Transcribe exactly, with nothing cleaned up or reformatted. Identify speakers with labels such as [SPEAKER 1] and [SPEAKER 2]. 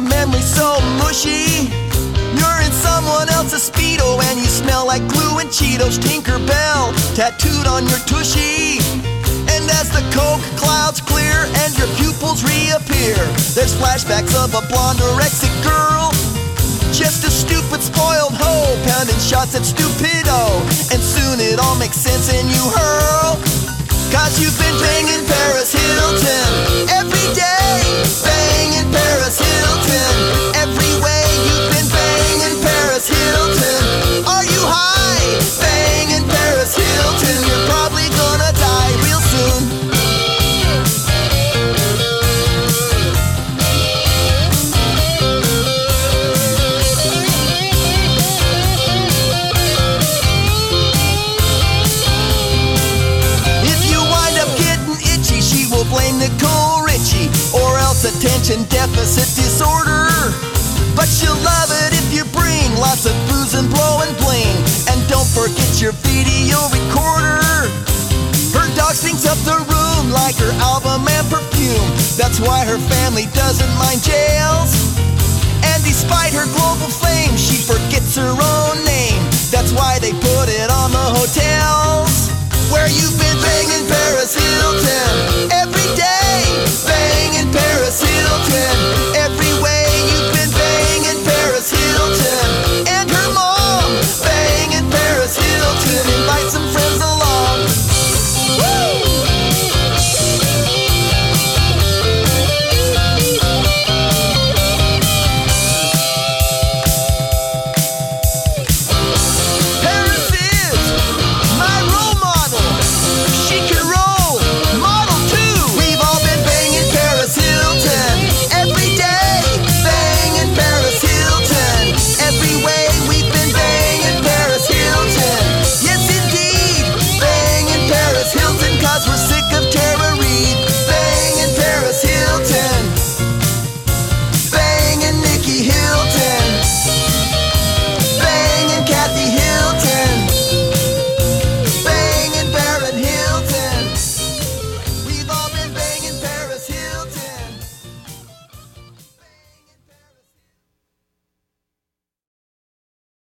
[SPEAKER 1] your memory so mushy. You're in someone else's Speedo and you smell like glue and Cheetos. Tinkerbell tattooed on your tushy. And as the coke clouds clear and your pupils reappear, there's flashbacks of a blonde anorexic girl, just a stupid spoiled hoe, pounding shots at stupido. And soon it all makes sense and you hurl, cause you've been banging Paris Hilton every day. Banging Paris Hilton every way. You've been banging Paris Hilton. Are you high? Banging Paris Hilton. You're probably gonna die real soon. Blame Nicole Richie, or else attention deficit disorder. But she'll love it if you bring lots of booze and blow and bling. And don't forget your video recorder. Her dog sings up the room like her album and perfume. That's why her family doesn't mind jails. And despite her global fame, she forgets her own name. That's why they put it on the hotels. Where you've been